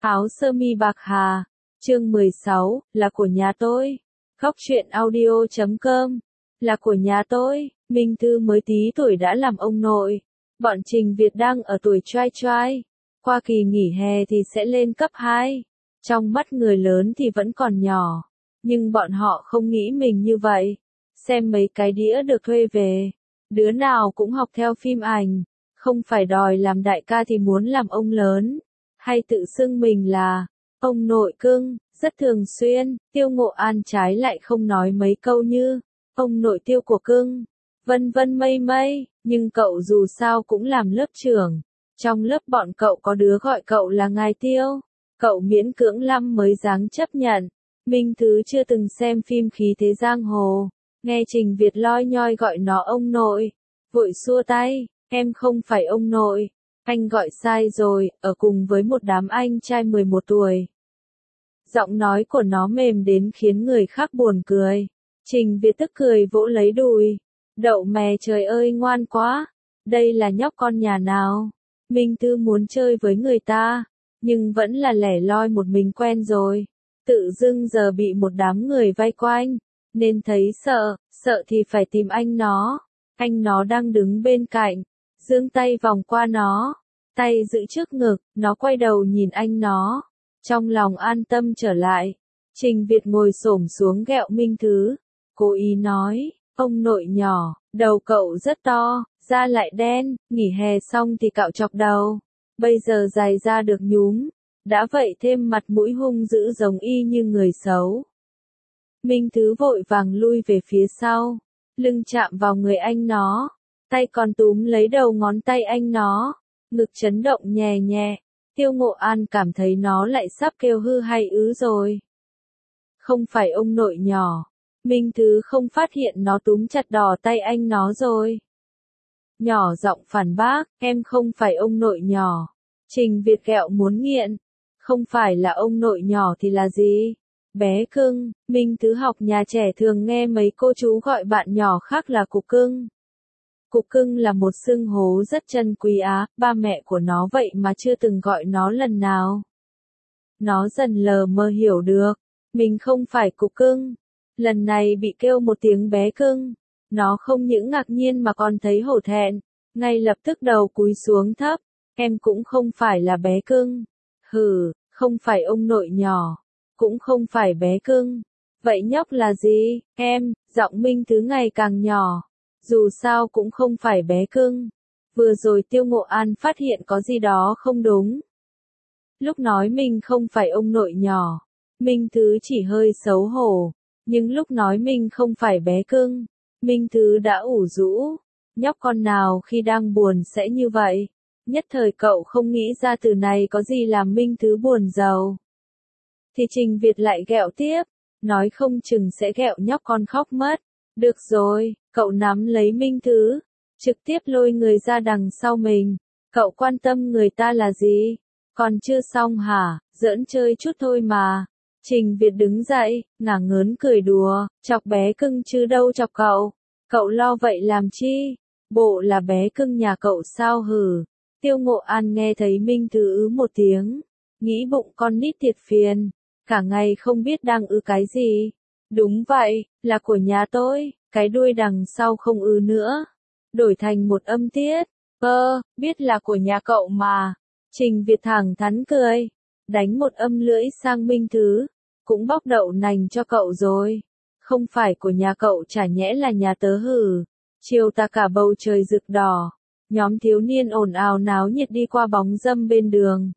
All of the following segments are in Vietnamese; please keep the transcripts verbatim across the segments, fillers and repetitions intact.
Áo sơ mi bạc hà, chương mười sáu, là của nhà tôi. Góc truyện audio chấm com, là của nhà tôi. Minh Thư mới tí tuổi đã làm ông nội. Bọn Trình Việt đang ở tuổi trai trai. Qua kỳ nghỉ hè thì sẽ lên cấp hai. Trong mắt người lớn thì vẫn còn nhỏ. Nhưng bọn họ không nghĩ mình như vậy. Xem mấy cái đĩa được thuê về. Đứa nào cũng học theo phim ảnh. Không phải đòi làm đại ca thì muốn làm ông lớn. Hay tự xưng mình là ông nội cưng, rất thường xuyên. Tiêu Ngộ An trái lại không nói mấy câu như ông nội Tiêu của cưng, vân vân mây mây, nhưng cậu dù sao cũng làm lớp trưởng. Trong lớp bọn cậu có đứa gọi cậu là ngài Tiêu, cậu miễn cưỡng lắm mới dáng chấp nhận. Minh Thứ chưa từng xem phim Khí Thế Giang Hồ, nghe Trình Việt loi nhoi gọi nó ông nội, vội xua tay, em không phải ông nội. Anh gọi sai rồi, ở cùng với một đám anh trai mười một tuổi. Giọng nói của nó mềm đến khiến người khác buồn cười. Trình Việt tức cười vỗ lấy đùi. Đậu mè trời ơi ngoan quá. Đây là nhóc con nhà nào? Minh Thư muốn chơi với người ta, nhưng vẫn là lẻ loi một mình quen rồi. Tự dưng giờ bị một đám người vây quanh, nên thấy sợ, sợ thì phải tìm anh nó. Anh nó đang đứng bên cạnh. Giương tay vòng qua nó, tay giữ trước ngực, nó quay đầu nhìn anh nó. Trong lòng an tâm trở lại, Trình Việt ngồi xổm xuống ghẹo Minh Thứ, cố ý nói, ông nội nhỏ, đầu cậu rất to, da lại đen, nghỉ hè xong thì cạo chọc đầu, bây giờ dài ra được nhúm, đã vậy thêm mặt mũi hung dữ giống y như người xấu. Minh Thứ vội vàng lui về phía sau, lưng chạm vào người anh nó. Tay còn túm lấy đầu ngón tay anh nó, ngực chấn động nhẹ nhẹ. Tiêu Ngộ An cảm thấy nó lại sắp kêu hư hay ứ rồi. Không phải ông nội nhỏ. Minh Thứ không phát hiện nó túm chặt đỏ tay anh nó rồi. Nhỏ giọng phản bác, em không phải ông nội nhỏ. Trình Việt ghẹo muốn nghiện. Không phải là ông nội nhỏ thì là gì? Bé cưng. Minh Thứ học nhà trẻ thường nghe mấy cô chú gọi bạn nhỏ khác là cục cưng. Cục cưng là một xưng hô rất chân quý á, ba mẹ của nó vậy mà chưa từng gọi nó lần nào. Nó dần lờ mơ hiểu được, mình không phải cục cưng. Lần này bị kêu một tiếng bé cưng, nó không những ngạc nhiên mà còn thấy hổ thẹn, ngay lập tức đầu cúi xuống thấp, em cũng không phải là bé cưng. Hừ, không phải ông nội nhỏ, cũng không phải bé cưng. Vậy nhóc là gì, em? Giọng Minh Thứ ngày càng nhỏ. Dù sao cũng không phải bé cưng. Vừa rồi Tiêu Ngộ An phát hiện có gì đó không đúng. Lúc nói mình không phải ông nội nhỏ, Minh Thứ chỉ hơi xấu hổ. Nhưng lúc nói mình không phải bé cưng, Minh Thứ đã ủ rũ. Nhóc con nào khi đang buồn sẽ như vậy. Nhất thời cậu không nghĩ ra từ này có gì làm Minh Thứ buồn giàu. Thì Trình Việt lại ghẹo tiếp, nói không chừng sẽ ghẹo nhóc con khóc mất. Được rồi, cậu nắm lấy Minh Thứ, trực tiếp lôi người ra đằng sau mình. Cậu quan tâm người ta là gì? Còn chưa xong hả? Giỡn chơi chút thôi mà. Trình Việt đứng dậy, ngả ngớn cười đùa, chọc bé cưng chứ đâu chọc cậu. Cậu lo vậy làm chi? Bộ là bé cưng nhà cậu sao hử? Tiêu Ngộ An nghe thấy Minh Thứ ứ một tiếng, nghĩ bụng con nít thiệt phiền, cả ngày không biết đang ứ cái gì. Đúng vậy, là của nhà tôi, cái đuôi đằng sau không ư nữa. Đổi thành một âm tiết, ơ, biết là của nhà cậu mà. Trình Việt thẳng thắn cười, đánh một âm lưỡi sang Minh Thứ, cũng bóc đậu nành cho cậu rồi. Không phải của nhà cậu chả nhẽ là nhà tớ hử. Chiều tà cả bầu trời rực đỏ, nhóm thiếu niên ồn ào náo nhiệt đi qua bóng râm bên đường.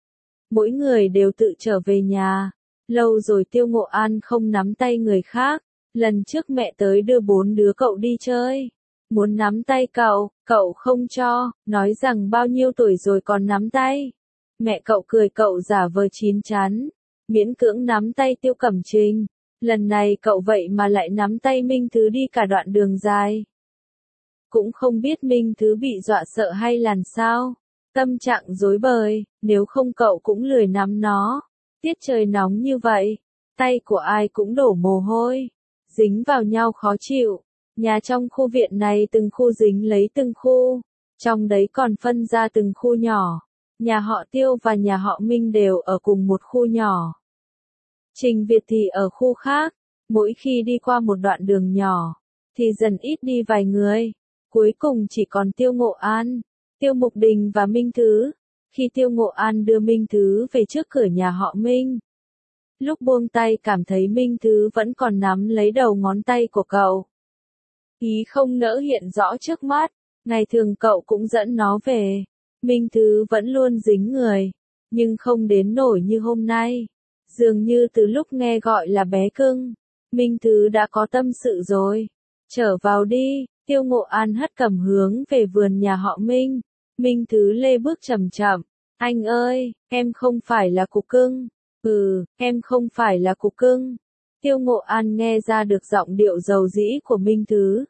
Mỗi người đều tự trở về nhà. Lâu rồi Tiêu Ngộ An không nắm tay người khác, lần trước mẹ tới đưa bốn đứa cậu đi chơi. Muốn nắm tay cậu, cậu không cho, nói rằng bao nhiêu tuổi rồi còn nắm tay. Mẹ cậu cười cậu giả vờ chín chắn, miễn cưỡng nắm tay Tiêu Cẩm Trình. Lần này cậu vậy mà lại nắm tay Minh Thứ đi cả đoạn đường dài. Cũng không biết Minh Thứ bị dọa sợ hay làm sao. Tâm trạng rối bời, nếu không cậu cũng lười nắm nó. Tiết trời nóng như vậy, tay của ai cũng đổ mồ hôi, dính vào nhau khó chịu. Nhà trong khu viện này từng khu dính lấy từng khu, trong đấy còn phân ra từng khu nhỏ. Nhà họ Tiêu và nhà họ Minh đều ở cùng một khu nhỏ. Trình Việt thì ở khu khác, mỗi khi đi qua một đoạn đường nhỏ, thì dần ít đi vài người. Cuối cùng chỉ còn Tiêu Ngộ An, Tiêu Mục Đình và Minh Thứ. Khi Tiêu Ngộ An đưa Minh Thứ về trước cửa nhà họ Minh, lúc buông tay cảm thấy Minh Thứ vẫn còn nắm lấy đầu ngón tay của cậu. Ý không nỡ hiện rõ trước mắt, ngày thường cậu cũng dẫn nó về. Minh Thứ vẫn luôn dính người, nhưng không đến nổi như hôm nay. Dường như từ lúc nghe gọi là bé cưng, Minh Thứ đã có tâm sự rồi. Trở vào đi, Tiêu Ngộ An hất cầm hướng về vườn nhà họ Minh. Minh Thứ lê bước chậm chậm. Anh ơi, em không phải là cục cưng. Ừ, em không phải là cục cưng. Tiêu Ngộ An nghe ra được giọng điệu dầu dĩ của Minh Thứ.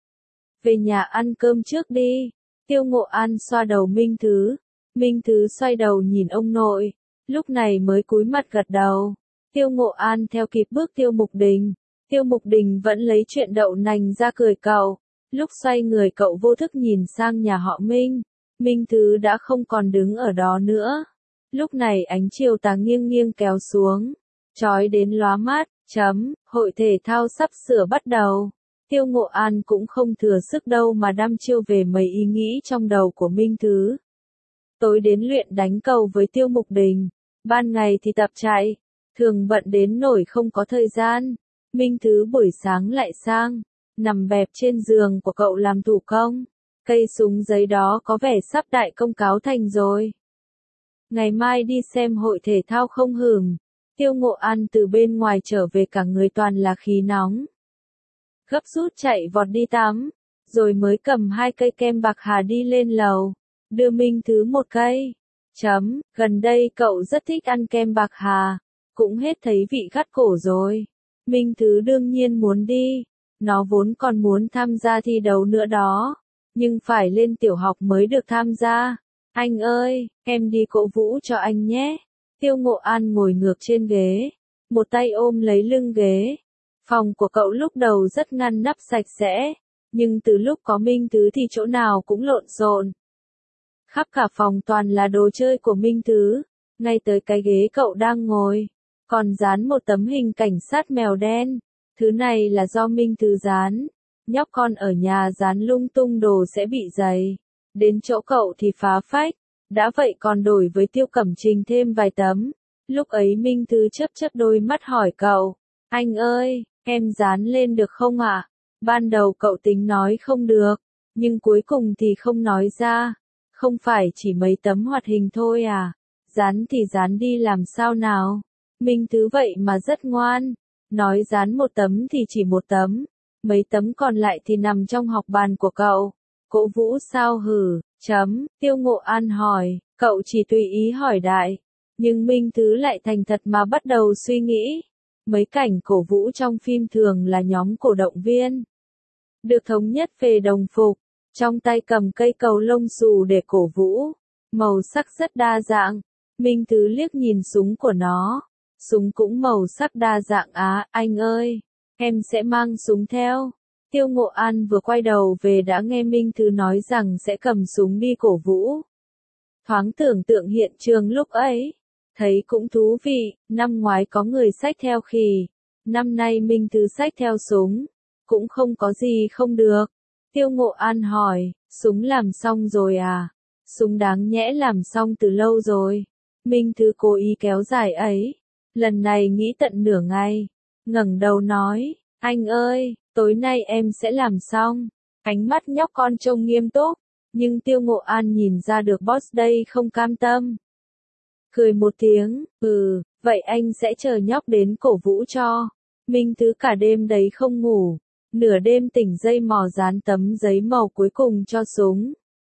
Về nhà ăn cơm trước đi. Tiêu Ngộ An xoa đầu Minh Thứ. Minh Thứ xoay đầu nhìn ông nội. Lúc này mới cúi mặt gật đầu. Tiêu Ngộ An theo kịp bước Tiêu Mục Đình. Tiêu Mục Đình vẫn lấy chuyện đậu nành ra cười cậu. Lúc xoay người cậu vô thức nhìn sang nhà họ Minh. Minh Thứ đã không còn đứng ở đó nữa. Lúc này ánh chiều tà nghiêng nghiêng kéo xuống, chói đến lóa mắt. Chấm, hội thể thao sắp sửa bắt đầu. Tiêu Ngộ An cũng không thừa sức đâu mà đăm chiêu về mấy ý nghĩ trong đầu của Minh Thứ. Tối đến luyện đánh cầu với Tiêu Mục Đình, ban ngày thì tập chạy, thường bận đến nổi không có thời gian. Minh Thứ buổi sáng lại sang, nằm bẹp trên giường của cậu làm thủ công. Cây súng giấy đó có vẻ sắp đại công cáo thành rồi. Ngày mai đi xem hội thể thao không hửng. Tiêu Ngộ An từ bên ngoài trở về cả người toàn là khí nóng. Gấp rút chạy vọt đi tắm, rồi mới cầm hai cây kem bạc hà đi lên lầu, đưa Minh Thứ một cây. Chấm, gần đây cậu rất thích ăn kem bạc hà, cũng hết thấy vị gắt cổ rồi. Minh Thứ đương nhiên muốn đi, nó vốn còn muốn tham gia thi đấu nữa đó, nhưng phải lên tiểu học mới được tham gia. Anh ơi, em đi cổ vũ cho anh nhé. Tiêu Ngộ An ngồi ngược trên ghế, một tay ôm lấy lưng ghế. Phòng của cậu lúc đầu rất ngăn nắp sạch sẽ, nhưng từ lúc có Minh Thứ thì chỗ nào cũng lộn xộn. Khắp cả phòng toàn là đồ chơi của Minh Thứ, ngay tới cái ghế cậu đang ngồi, còn dán một tấm hình cảnh sát mèo đen. Thứ này là do Minh Thứ dán. Nhóc con ở nhà dán lung tung đồ sẽ bị dày. Đến chỗ cậu thì phá phách. Đã vậy còn đổi với Tiêu Cẩm Trình thêm vài tấm. Lúc ấy Minh Thứ chớp chớp đôi mắt hỏi cậu. Anh ơi, em dán lên được không ạ? Ban đầu cậu tính nói không được, nhưng cuối cùng thì không nói ra. Không phải chỉ mấy tấm hoạt hình thôi à? Dán thì dán đi làm sao nào? Minh Thứ vậy mà rất ngoan. Nói dán một tấm thì chỉ một tấm. Mấy tấm còn lại thì nằm trong học bàn của cậu. Cổ vũ sao hử? Chấm, Tiêu Ngộ An hỏi, cậu chỉ tùy ý hỏi đại. Nhưng Minh Thứ lại thành thật mà bắt đầu suy nghĩ. Mấy cảnh cổ vũ trong phim thường là nhóm cổ động viên. Được thống nhất về đồng phục, trong tay cầm cây cầu lông xù để cổ vũ. Màu sắc rất đa dạng. Minh Thứ liếc nhìn súng của nó. Súng cũng màu sắc đa dạng á, anh ơi, em sẽ mang súng theo. Tiêu Ngộ An vừa quay đầu về đã nghe Minh Thứ nói rằng sẽ cầm súng đi cổ vũ. Thoáng tưởng tượng hiện trường lúc ấy, thấy cũng thú vị, năm ngoái có người xách theo khỉ, năm nay Minh Thứ xách theo súng, cũng không có gì không được. Tiêu Ngộ An hỏi, súng làm xong rồi à? Súng đáng nhẽ làm xong từ lâu rồi. Minh Thứ cố ý kéo dài ấy, lần này nghĩ tận nửa ngày, ngẩng đầu nói, anh ơi, tối nay em sẽ làm xong. Ánh mắt nhóc con trông nghiêm túc, nhưng Tiêu Ngộ An nhìn ra được boss đây không cam tâm. Cười một tiếng, ừ, vậy anh sẽ chờ nhóc đến cổ vũ cho. Minh Thứ cả đêm đấy không ngủ, nửa đêm tỉnh dây mò dán tấm giấy màu cuối cùng cho súng.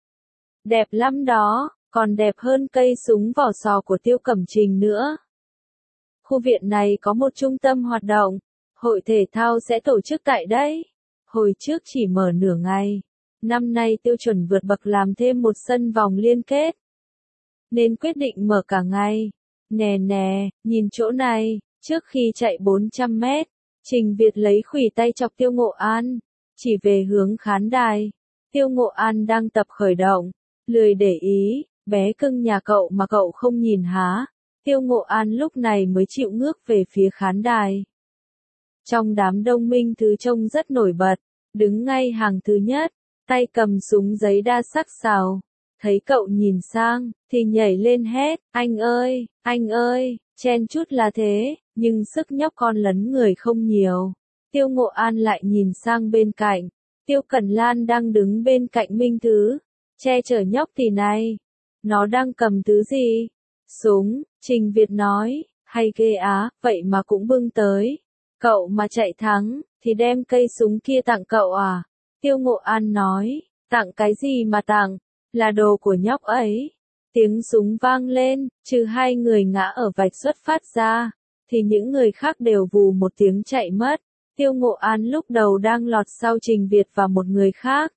Đẹp lắm đó, còn đẹp hơn cây súng vỏ sò của Tiêu Cẩm Trình nữa. Khu viện này có một trung tâm hoạt động, hội thể thao sẽ tổ chức tại đây. Hồi trước chỉ mở nửa ngày, năm nay tiêu chuẩn vượt bậc làm thêm một sân vòng liên kết, nên quyết định mở cả ngày. Nè nè, nhìn chỗ này, trước khi chạy bốn trăm mét, Trình Việt lấy khuỷu tay chọc Tiêu Ngộ An, chỉ về hướng khán đài. Tiêu Ngộ An đang tập khởi động, lười để ý, Bé cưng nhà cậu mà cậu không nhìn hả? Tiêu Ngộ An lúc này mới chịu ngước về phía khán đài. Trong đám đông Minh Thứ trông rất nổi bật, đứng ngay hàng thứ nhất, tay cầm súng giấy đa sắc sào. Thấy cậu nhìn sang, thì nhảy lên hét, anh ơi, anh ơi, chen chút là thế, nhưng sức nhóc con lấn người không nhiều. Tiêu Ngộ An lại nhìn sang bên cạnh, Tiêu Cẩn Lan đang đứng bên cạnh Minh Thứ, che chở nhóc thì này, nó đang cầm thứ gì? Súng, Trình Việt nói, hay ghê á, vậy mà cũng bưng tới. Cậu mà chạy thắng, thì đem cây súng kia tặng cậu à? Tiêu Ngộ An nói, tặng cái gì mà tặng, là đồ của nhóc ấy. Tiếng súng vang lên, trừ hai người ngã ở vạch xuất phát ra, thì những người khác đều vù một tiếng chạy mất. Tiêu Ngộ An lúc đầu đang lọt sau Trình Việt và một người khác.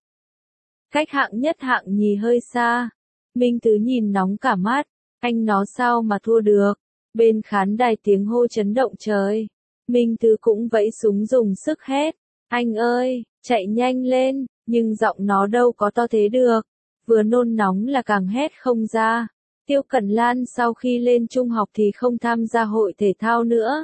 Cách hạng nhất hạng nhì hơi xa. Minh Thứ nhìn nóng cả mắt, anh nó sao mà thua được. Bên khán đài tiếng hô chấn động trời. Minh Thứ cũng vẫy súng dùng sức hét, anh ơi, chạy nhanh lên, nhưng giọng nó đâu có to thế được. Vừa nôn nóng là càng hét không ra. Tiêu Cẩn Lan sau khi lên trung học thì không tham gia hội thể thao nữa.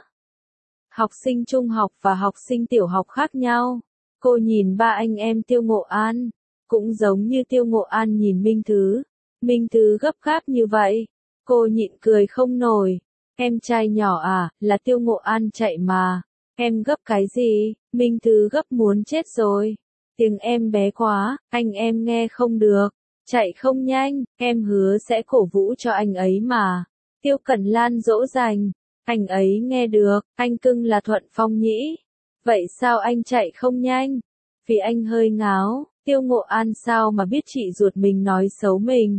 Học sinh trung học và học sinh tiểu học khác nhau. Cô nhìn ba anh em Tiêu Ngộ An, cũng giống như Tiêu Ngộ An nhìn Minh Thứ. Minh Thứ gấp gáp như vậy, cô nhịn cười không nổi. Em trai nhỏ à, là Tiêu Ngộ An chạy mà. Em gấp cái gì? Minh Thứ gấp muốn chết rồi. Tiếng em bé quá, anh em nghe không được. Chạy không nhanh, em hứa sẽ cổ vũ cho anh ấy mà. Tiêu Cẩn Lan dỗ dành. Anh ấy nghe được, anh cưng là Thuận Phong nhỉ? Vậy sao anh chạy không nhanh? Vì anh hơi ngáo. Tiêu Ngộ An sao mà biết chị ruột mình nói xấu mình.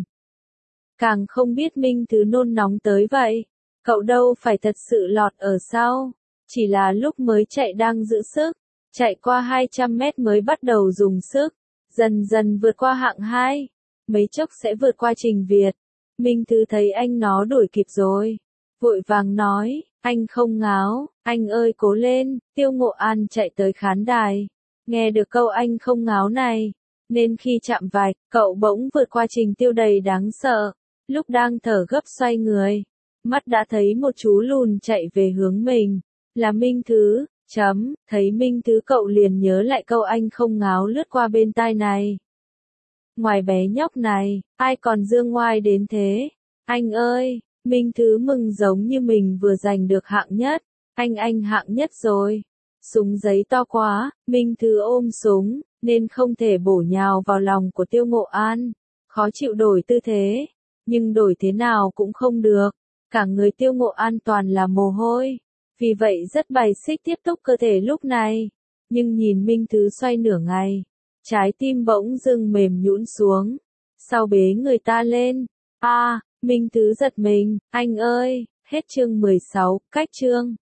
Càng không biết Minh Thứ nôn nóng tới vậy. Cậu đâu phải thật sự lọt ở sau. Chỉ là lúc mới chạy đang giữ sức. Chạy qua hai trăm mét mới bắt đầu dùng sức. Dần dần vượt qua hạng hai. Mấy chốc sẽ vượt qua Trình Việt. Minh Thứ thấy anh nó đuổi kịp rồi. Vội vàng nói, anh không ngáo, anh ơi cố lên. Tiêu Ngộ An chạy tới khán đài. Nghe được câu anh không ngáo này. Nên khi chạm vạch, cậu bỗng vượt qua Trình Tiêu đầy đáng sợ. Lúc đang thở gấp xoay người. Mắt đã thấy một chú lùn chạy về hướng mình. Là Minh Thứ, chấm, thấy Minh Thứ cậu liền nhớ lại câu anh không ngáo lướt qua bên tai này. Ngoài bé nhóc này, ai còn dương ngoai đến thế? Anh ơi, Minh Thứ mừng giống như mình vừa giành được hạng nhất. Anh anh hạng nhất rồi. Súng giấy to quá, Minh Thứ ôm súng, nên không thể bổ nhào vào lòng của Tiêu Ngộ An. Khó chịu đổi tư thế, nhưng đổi thế nào cũng không được. Cả người Tiêu Ngộ An toàn là mồ hôi. Vì vậy rất bài xích tiếp tục cơ thể lúc này. Nhưng nhìn Minh Thứ xoay nửa ngày, trái tim bỗng dưng mềm nhũn xuống. Sau bế người ta lên. A, à, Minh Thứ giật mình, anh ơi, hết chương mười sáu, cách chương.